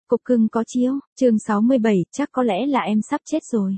Cục cưng có chiếu, chương 67, chắc có lẽ là em sắp chết rồi.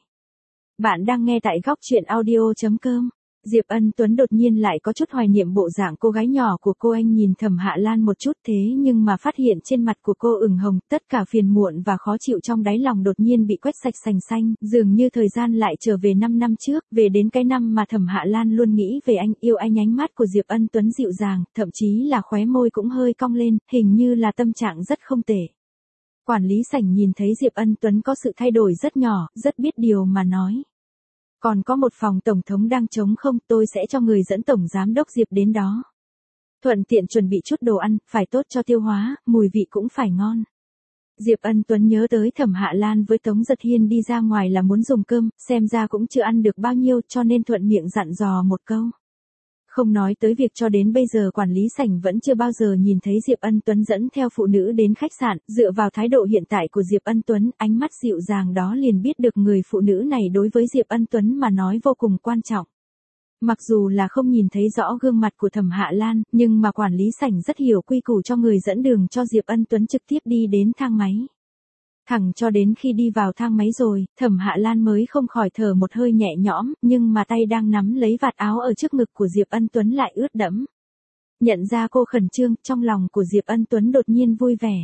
Bạn đang nghe tại góc truyện audio.com. Diệp Ân Tuấn đột nhiên lại có chút hoài niệm bộ dạng cô gái nhỏ của cô. Anh nhìn Thẩm Hạ Lan một chút thế nhưng mà phát hiện trên mặt của cô ửng hồng, tất cả phiền muộn và khó chịu trong đáy lòng đột nhiên bị quét sạch sành xanh, dường như thời gian lại trở về 5 năm trước, về đến cái năm mà Thẩm Hạ Lan luôn nghĩ về anh, yêu anh. Ánh mắt của Diệp Ân Tuấn dịu dàng, thậm chí là khóe môi cũng hơi cong lên, hình như là tâm trạng rất không tệ. Quản lý sảnh nhìn thấy Diệp Ân Tuấn có sự thay đổi rất nhỏ, rất biết điều mà nói. Còn có một phòng tổng thống đang trống không, tôi sẽ cho người dẫn tổng giám đốc Diệp đến đó. Thuận tiện chuẩn bị chút đồ ăn, phải tốt cho tiêu hóa, mùi vị cũng phải ngon. Diệp Ân Tuấn nhớ tới Thẩm Hạ Lan với Tống Giật Hiên đi ra ngoài là muốn dùng cơm, xem ra cũng chưa ăn được bao nhiêu cho nên thuận miệng dặn dò một câu. Không nói tới việc cho đến bây giờ quản lý sảnh vẫn chưa bao giờ nhìn thấy Diệp Ân Tuấn dẫn theo phụ nữ đến khách sạn, dựa vào thái độ hiện tại của Diệp Ân Tuấn, ánh mắt dịu dàng đó liền biết được người phụ nữ này đối với Diệp Ân Tuấn mà nói vô cùng quan trọng. Mặc dù là không nhìn thấy rõ gương mặt của Thẩm Hạ Lan, nhưng mà quản lý sảnh rất hiểu quy củ cho người dẫn đường cho Diệp Ân Tuấn trực tiếp đi đến thang máy. Thẳng cho đến khi đi vào thang máy rồi, Thẩm Hạ Lan mới không khỏi thở một hơi nhẹ nhõm, nhưng mà tay đang nắm lấy vạt áo ở trước ngực của Diệp Ân Tuấn lại ướt đẫm. Nhận ra cô khẩn trương, trong lòng của Diệp Ân Tuấn đột nhiên vui vẻ.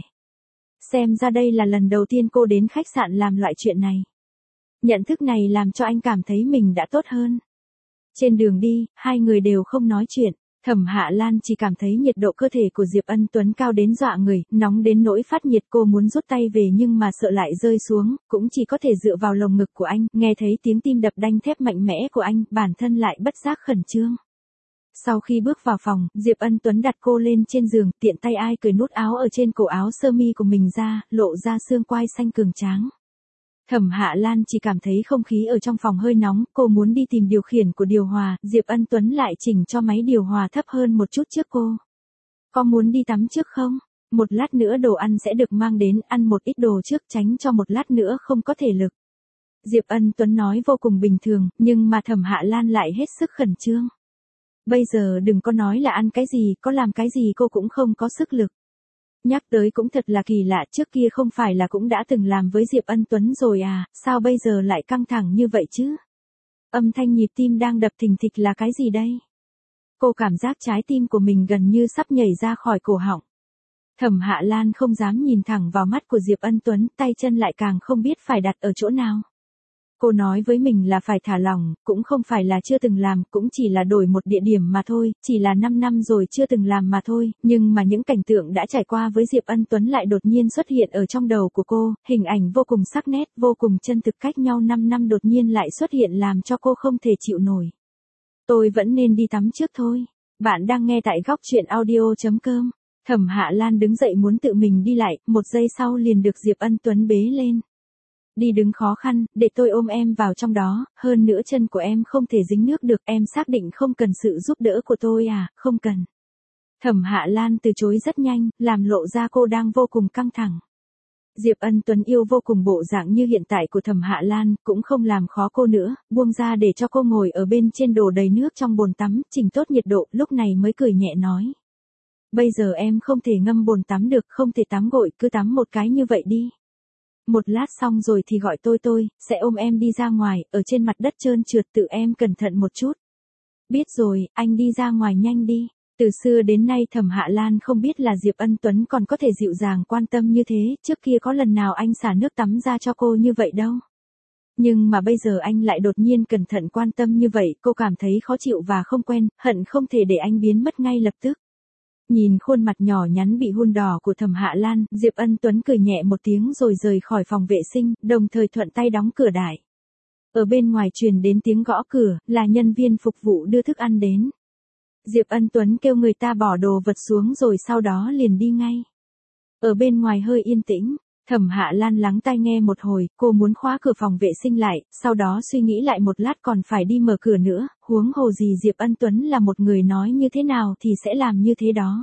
Xem ra đây là lần đầu tiên cô đến khách sạn làm loại chuyện này. Nhận thức này làm cho anh cảm thấy mình đã tốt hơn. Trên đường đi, hai người đều không nói chuyện. Thẩm Hạ Lan chỉ cảm thấy nhiệt độ cơ thể của Diệp Ân Tuấn cao đến dọa người, nóng đến nỗi phát nhiệt. Cô muốn rút tay về nhưng mà sợ lại rơi xuống, cũng chỉ có thể dựa vào lồng ngực của anh, nghe thấy tiếng tim đập đanh thép mạnh mẽ của anh, bản thân lại bất giác khẩn trương. Sau khi bước vào phòng, Diệp Ân Tuấn đặt cô lên trên giường, tiện tay ai cởi nút áo ở trên cổ áo sơ mi của mình ra, lộ ra xương quai xanh cường tráng. Thẩm Hạ Lan chỉ cảm thấy không khí ở trong phòng hơi nóng, cô muốn đi tìm điều khiển của điều hòa, Diệp Ân Tuấn lại chỉnh cho máy điều hòa thấp hơn một chút trước cô. Có muốn đi tắm trước không? Một lát nữa đồ ăn sẽ được mang đến, ăn một ít đồ trước tránh cho một lát nữa không có thể lực. Diệp Ân Tuấn nói vô cùng bình thường, nhưng mà Thẩm Hạ Lan lại hết sức khẩn trương. Bây giờ đừng có nói là ăn cái gì, có làm cái gì cô cũng không có sức lực. Nhắc tới cũng thật là kỳ lạ, trước kia không phải là cũng đã từng làm với Diệp Ân Tuấn rồi à, sao bây giờ lại căng thẳng như vậy chứ? Âm thanh nhịp tim đang đập thình thịch là cái gì đây? Cô cảm giác trái tim của mình gần như sắp nhảy ra khỏi cổ họng. Thẩm Hạ Lan không dám nhìn thẳng vào mắt của Diệp Ân Tuấn, tay chân lại càng không biết phải đặt ở chỗ nào. Cô nói với mình là phải thả lỏng, cũng không phải là chưa từng làm, cũng chỉ là đổi một địa điểm mà thôi, chỉ là 5 năm rồi chưa từng làm mà thôi, nhưng mà những cảnh tượng đã trải qua với Diệp Ân Tuấn lại đột nhiên xuất hiện ở trong đầu của cô, hình ảnh vô cùng sắc nét, vô cùng chân thực, cách nhau 5 năm đột nhiên lại xuất hiện làm cho cô không thể chịu nổi. Tôi vẫn nên đi tắm trước thôi. Bạn đang nghe tại góc truyện audio.com. Thẩm Hạ Lan đứng dậy muốn tự mình đi lại, một giây sau liền được Diệp Ân Tuấn bế lên. Đi đứng khó khăn, để tôi ôm em vào trong đó, hơn nữa chân của em không thể dính nước được, em xác định không cần sự giúp đỡ của tôi à, không cần. Thẩm Hạ Lan từ chối rất nhanh, làm lộ ra cô đang vô cùng căng thẳng. Diệp Ân Tuấn yêu vô cùng bộ dạng như hiện tại của Thẩm Hạ Lan, cũng không làm khó cô nữa, buông ra để cho cô ngồi ở bên trên đổ đầy nước trong bồn tắm, chỉnh tốt nhiệt độ, lúc này mới cười nhẹ nói. Bây giờ em không thể ngâm bồn tắm được, không thể tắm gội, cứ tắm một cái như vậy đi. Một lát xong rồi thì gọi tôi, sẽ ôm em đi ra ngoài, ở trên mặt đất trơn trượt tự em cẩn thận một chút. Biết rồi, anh đi ra ngoài nhanh đi. Từ xưa đến nay Thẩm Hạ Lan không biết là Diệp Ân Tuấn còn có thể dịu dàng quan tâm như thế, trước kia có lần nào anh xả nước tắm ra cho cô như vậy đâu. Nhưng mà bây giờ anh lại đột nhiên cẩn thận quan tâm như vậy, cô cảm thấy khó chịu và không quen, hận không thể để anh biến mất ngay lập tức. Nhìn khuôn mặt nhỏ nhắn bị hun đỏ của Thẩm Hạ Lan, Diệp Ân Tuấn cười nhẹ một tiếng rồi rời khỏi phòng vệ sinh, đồng thời thuận tay đóng cửa đại. Ở bên ngoài truyền đến tiếng gõ cửa, là nhân viên phục vụ đưa thức ăn đến. Diệp Ân Tuấn kêu người ta bỏ đồ vật xuống rồi sau đó liền đi ngay. Ở bên ngoài hơi yên tĩnh, Thẩm Hạ Lan lắng tai nghe một hồi, cô muốn khóa cửa phòng vệ sinh lại, sau đó suy nghĩ lại một lát còn phải đi mở cửa nữa, huống hồ gì Diệp Ân Tuấn là một người nói như thế nào thì sẽ làm như thế đó.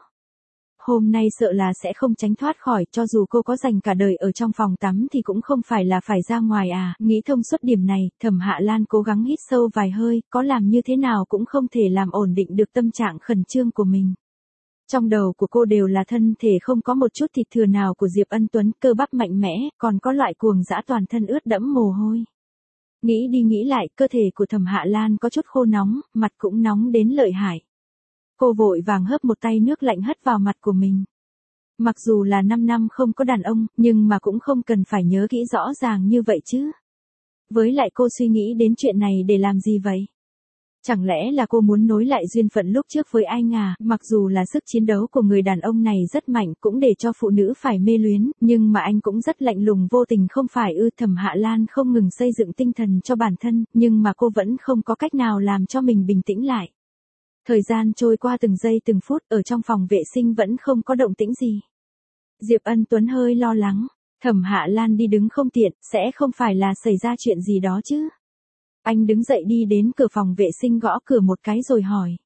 Hôm nay sợ là sẽ không tránh thoát khỏi, cho dù cô có dành cả đời ở trong phòng tắm thì cũng không phải là phải ra ngoài à, nghĩ thông suốt điểm này, Thẩm Hạ Lan cố gắng hít sâu vài hơi, có làm như thế nào cũng không thể làm ổn định được tâm trạng khẩn trương của mình. Trong đầu của cô đều là thân thể không có một chút thịt thừa nào của Diệp Ân Tuấn, cơ bắp mạnh mẽ, còn có loại cuồng dã toàn thân ướt đẫm mồ hôi. Nghĩ đi nghĩ lại, cơ thể của Thẩm Hạ Lan có chút khô nóng, mặt cũng nóng đến lợi hại. Cô vội vàng hớp một tay nước lạnh hất vào mặt của mình. Mặc dù là 5 năm không có đàn ông, nhưng mà cũng không cần phải nhớ kỹ rõ ràng như vậy chứ. Với lại cô suy nghĩ đến chuyện này để làm gì vậy? Chẳng lẽ là cô muốn nối lại duyên phận lúc trước với anh à? Mặc dù là sức chiến đấu của người đàn ông này rất mạnh, cũng để cho phụ nữ phải mê luyến, nhưng mà anh cũng rất lạnh lùng vô tình không phải ư? Thẩm Hạ Lan không ngừng xây dựng tinh thần cho bản thân, nhưng mà cô vẫn không có cách nào làm cho mình bình tĩnh lại. Thời gian trôi qua từng giây từng phút, ở trong phòng vệ sinh vẫn không có động tĩnh gì. Diệp Ân Tuấn hơi lo lắng, Thẩm Hạ Lan đi đứng không tiện, sẽ không phải là xảy ra chuyện gì đó chứ? Anh đứng dậy đi đến cửa phòng vệ sinh gõ cửa một cái rồi hỏi.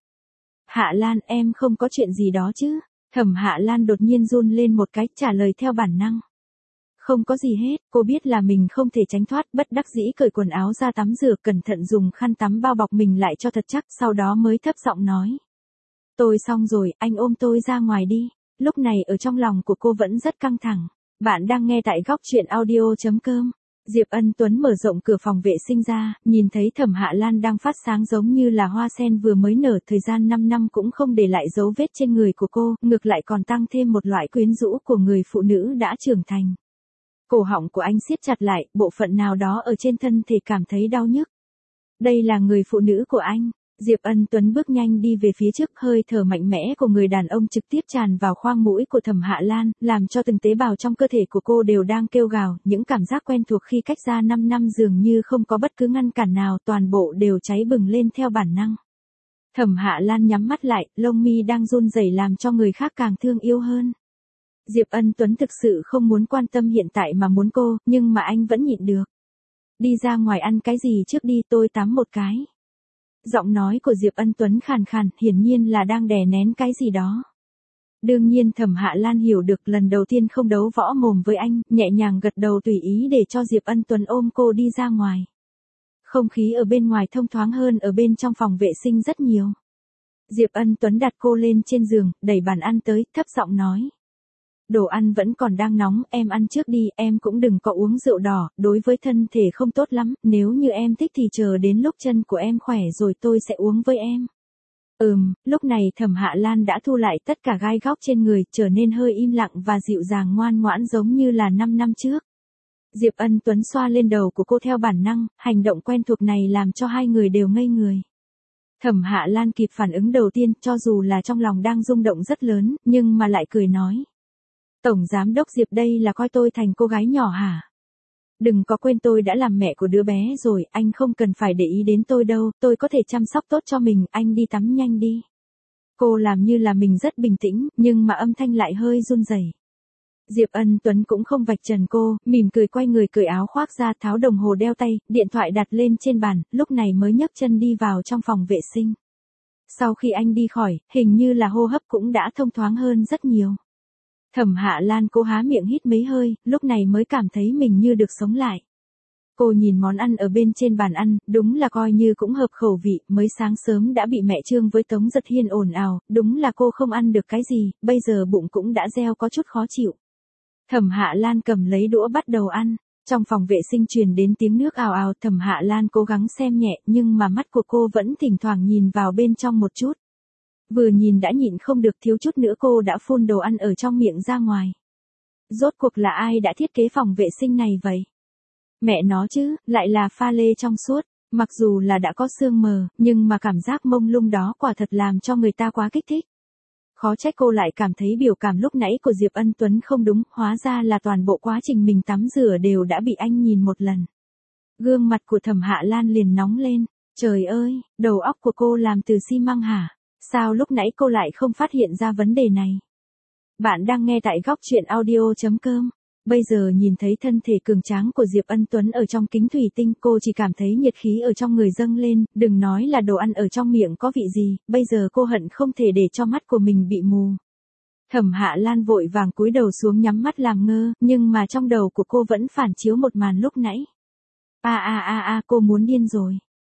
Hạ Lan, em không có chuyện gì đó chứ? Thẩm Hạ Lan đột nhiên run lên một cái, trả lời theo bản năng. Không có gì hết, cô biết là mình không thể tránh thoát, bất đắc dĩ cởi quần áo ra tắm rửa, cẩn thận dùng khăn tắm bao bọc mình lại cho thật chắc, sau đó mới thấp giọng nói. Tôi xong rồi, anh ôm tôi ra ngoài đi. Lúc này ở trong lòng của cô vẫn rất căng thẳng. Bạn đang nghe tại góc truyện audio.com. Diệp Ân Tuấn mở rộng cửa phòng vệ sinh ra, nhìn thấy Thẩm Hạ Lan đang phát sáng giống như là hoa sen vừa mới nở, thời gian 5 năm cũng không để lại dấu vết trên người của cô, ngược lại còn tăng thêm một loại quyến rũ của người phụ nữ đã trưởng thành. Cổ họng của anh siết chặt lại, bộ phận nào đó ở trên thân thể cảm thấy đau nhức. Đây là người phụ nữ của anh. Diệp Ân Tuấn bước nhanh đi về phía trước, hơi thở mạnh mẽ của người đàn ông trực tiếp tràn vào khoang mũi của Thẩm Hạ Lan, làm cho từng tế bào trong cơ thể của cô đều đang kêu gào, những cảm giác quen thuộc khi cách ra 5 năm dường như không có bất cứ ngăn cản nào, toàn bộ đều cháy bừng lên theo bản năng. Thẩm Hạ Lan nhắm mắt lại, lông mi đang run rẩy làm cho người khác càng thương yêu hơn. Diệp Ân Tuấn thực sự không muốn quan tâm hiện tại mà muốn cô, nhưng mà anh vẫn nhịn được. Đi ra ngoài ăn cái gì trước đi, tôi tắm một cái. Giọng nói của Diệp Ân Tuấn khàn khàn, hiển nhiên là đang đè nén cái gì đó. Đương nhiên Thẩm Hạ Lan hiểu được, lần đầu tiên không đấu võ mồm với anh, nhẹ nhàng gật đầu tùy ý để cho Diệp Ân Tuấn ôm cô đi ra ngoài. Không khí ở bên ngoài thông thoáng hơn ở bên trong phòng vệ sinh rất nhiều. Diệp Ân Tuấn đặt cô lên trên giường, đẩy bàn ăn tới, thấp giọng nói. Đồ ăn vẫn còn đang nóng, em ăn trước đi, em cũng đừng có uống rượu đỏ, đối với thân thể không tốt lắm, nếu như em thích thì chờ đến lúc chân của em khỏe rồi tôi sẽ uống với em. Lúc này Thẩm Hạ Lan đã thu lại tất cả gai góc trên người, trở nên hơi im lặng và dịu dàng ngoan ngoãn giống như là 5 năm trước. Diệp Ân Tuấn xoa lên đầu của cô theo bản năng, hành động quen thuộc này làm cho hai người đều ngây người. Thẩm Hạ Lan kịp phản ứng đầu tiên, cho dù là trong lòng đang rung động rất lớn, nhưng mà lại cười nói. Tổng giám đốc Diệp, đây là coi tôi thành cô gái nhỏ hả? Đừng có quên tôi đã làm mẹ của đứa bé rồi, anh không cần phải để ý đến tôi đâu, tôi có thể chăm sóc tốt cho mình, anh đi tắm nhanh đi. Cô làm như là mình rất bình tĩnh, nhưng mà âm thanh lại hơi run rẩy. Diệp Ân Tuấn cũng không vạch trần cô, mỉm cười quay người cởi áo khoác ra, tháo đồng hồ đeo tay, điện thoại đặt lên trên bàn, lúc này mới nhấc chân đi vào trong phòng vệ sinh. Sau khi anh đi khỏi, hình như là hô hấp cũng đã thông thoáng hơn rất nhiều. Thẩm Hạ Lan cố há miệng hít mấy hơi, lúc này mới cảm thấy mình như được sống lại. Cô nhìn món ăn ở bên trên bàn ăn, đúng là coi như cũng hợp khẩu vị, mới sáng sớm đã bị mẹ Trương với Tống Giật Hiên ồn ào, đúng là cô không ăn được cái gì, bây giờ bụng cũng đã reo có chút khó chịu. Thẩm Hạ Lan cầm lấy đũa bắt đầu ăn, trong phòng vệ sinh truyền đến tiếng nước ào ào, Thẩm Hạ Lan cố gắng xem nhẹ, nhưng mà mắt của cô vẫn thỉnh thoảng nhìn vào bên trong một chút. Vừa nhìn đã nhịn không được, thiếu chút nữa cô đã phun đồ ăn ở trong miệng ra ngoài. Rốt cuộc là ai đã thiết kế phòng vệ sinh này vậy? Mẹ nó chứ, lại là pha lê trong suốt, mặc dù là đã có sương mờ, nhưng mà cảm giác mông lung đó quả thật làm cho người ta quá kích thích. Khó trách cô lại cảm thấy biểu cảm lúc nãy của Diệp Ân Tuấn không đúng, hóa ra là toàn bộ quá trình mình tắm rửa đều đã bị anh nhìn một lần. Gương mặt của Thẩm Hạ Lan liền nóng lên, trời ơi, đầu óc của cô làm từ xi măng hả? Sao lúc nãy cô lại không phát hiện ra vấn đề này? Bạn đang nghe tại góc truyện audio.com. Bây giờ nhìn thấy thân thể cường tráng của Diệp Ân Tuấn ở trong kính thủy tinh, cô chỉ cảm thấy nhiệt khí ở trong người dâng lên, đừng nói là đồ ăn ở trong miệng có vị gì, bây giờ cô hận không thể để cho mắt của mình bị mù. Thẩm Hạ Lan vội vàng cúi đầu xuống nhắm mắt làm ngơ, nhưng mà trong đầu của cô vẫn phản chiếu một màn lúc nãy. Cô muốn điên rồi.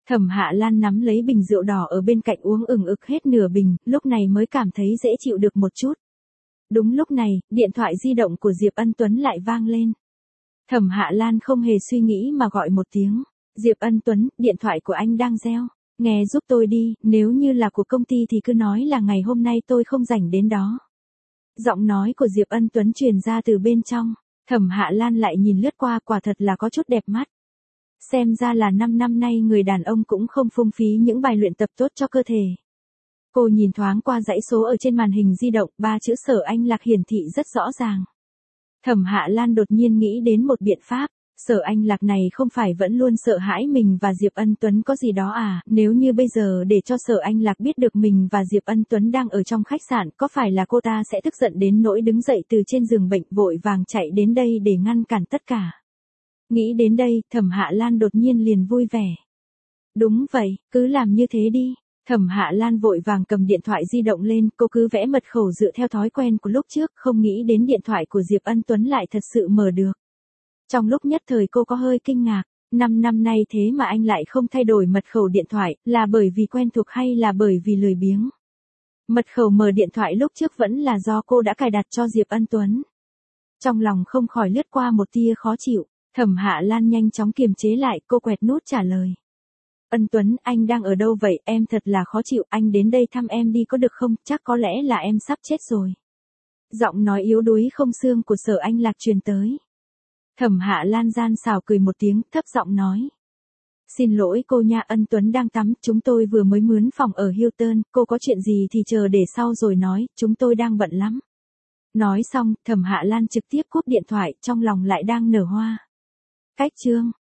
Thẩm Hạ Lan nắm lấy bình rượu đỏ ở bên cạnh uống ừng ực hết nửa bình, lúc này mới cảm thấy dễ chịu được một chút. Đúng lúc này, điện thoại di động của Diệp Ân Tuấn lại vang lên. Thẩm Hạ Lan không hề suy nghĩ mà gọi một tiếng. Diệp Ân Tuấn, điện thoại của anh đang reo. Nghe giúp tôi đi, nếu như là của công ty thì cứ nói là ngày hôm nay tôi không rảnh đến đó. Giọng nói của Diệp Ân Tuấn truyền ra từ bên trong. Thẩm Hạ Lan lại nhìn lướt qua, quả thật là có chút đẹp mắt. Xem ra là 5 năm nay người đàn ông cũng không phung phí những bài luyện tập tốt cho cơ thể. Cô nhìn thoáng qua dãy số ở trên màn hình di động, 3 chữ Sở Anh Lạc hiển thị rất rõ ràng. Thẩm Hạ Lan đột nhiên nghĩ đến một biện pháp. Sở Anh Lạc này không phải vẫn luôn sợ hãi mình và Diệp Ân Tuấn có gì đó à, nếu như bây giờ để cho Sở Anh Lạc biết được mình và Diệp Ân Tuấn đang ở trong khách sạn, có phải là cô ta sẽ tức giận đến nỗi đứng dậy từ trên giường bệnh vội vàng chạy đến đây để ngăn cản tất cả. Nghĩ đến đây, Thẩm Hạ Lan đột nhiên liền vui vẻ. Đúng vậy, cứ làm như thế đi. Thẩm Hạ Lan vội vàng cầm điện thoại di động lên, cô cứ vẽ mật khẩu dựa theo thói quen của lúc trước, không nghĩ đến điện thoại của Diệp Ân Tuấn lại thật sự mở được. Trong lúc nhất thời cô có hơi kinh ngạc, 5 năm nay thế mà anh lại không thay đổi mật khẩu điện thoại, là bởi vì quen thuộc hay là bởi vì lười biếng. Mật khẩu mở điện thoại lúc trước vẫn là do cô đã cài đặt cho Diệp Ân Tuấn. Trong lòng không khỏi lướt qua một tia khó chịu, Thẩm Hạ Lan nhanh chóng kiềm chế lại, cô quẹt nút trả lời. Ân Tuấn, anh đang ở đâu vậy, em thật là khó chịu, anh đến đây thăm em đi có được không, chắc có lẽ là em sắp chết rồi. Giọng nói yếu đuối không xương của Sở Anh Lạc truyền tới. Thẩm Hạ Lan gian xào cười một tiếng, thấp giọng nói. Xin lỗi cô nha, Ân Tuấn đang tắm, chúng tôi vừa mới mướn phòng ở Hilton, cô có chuyện gì thì chờ để sau rồi nói, chúng tôi đang bận lắm. Nói xong, Thẩm Hạ Lan trực tiếp cúp điện thoại, trong lòng lại đang nở hoa. Cách chương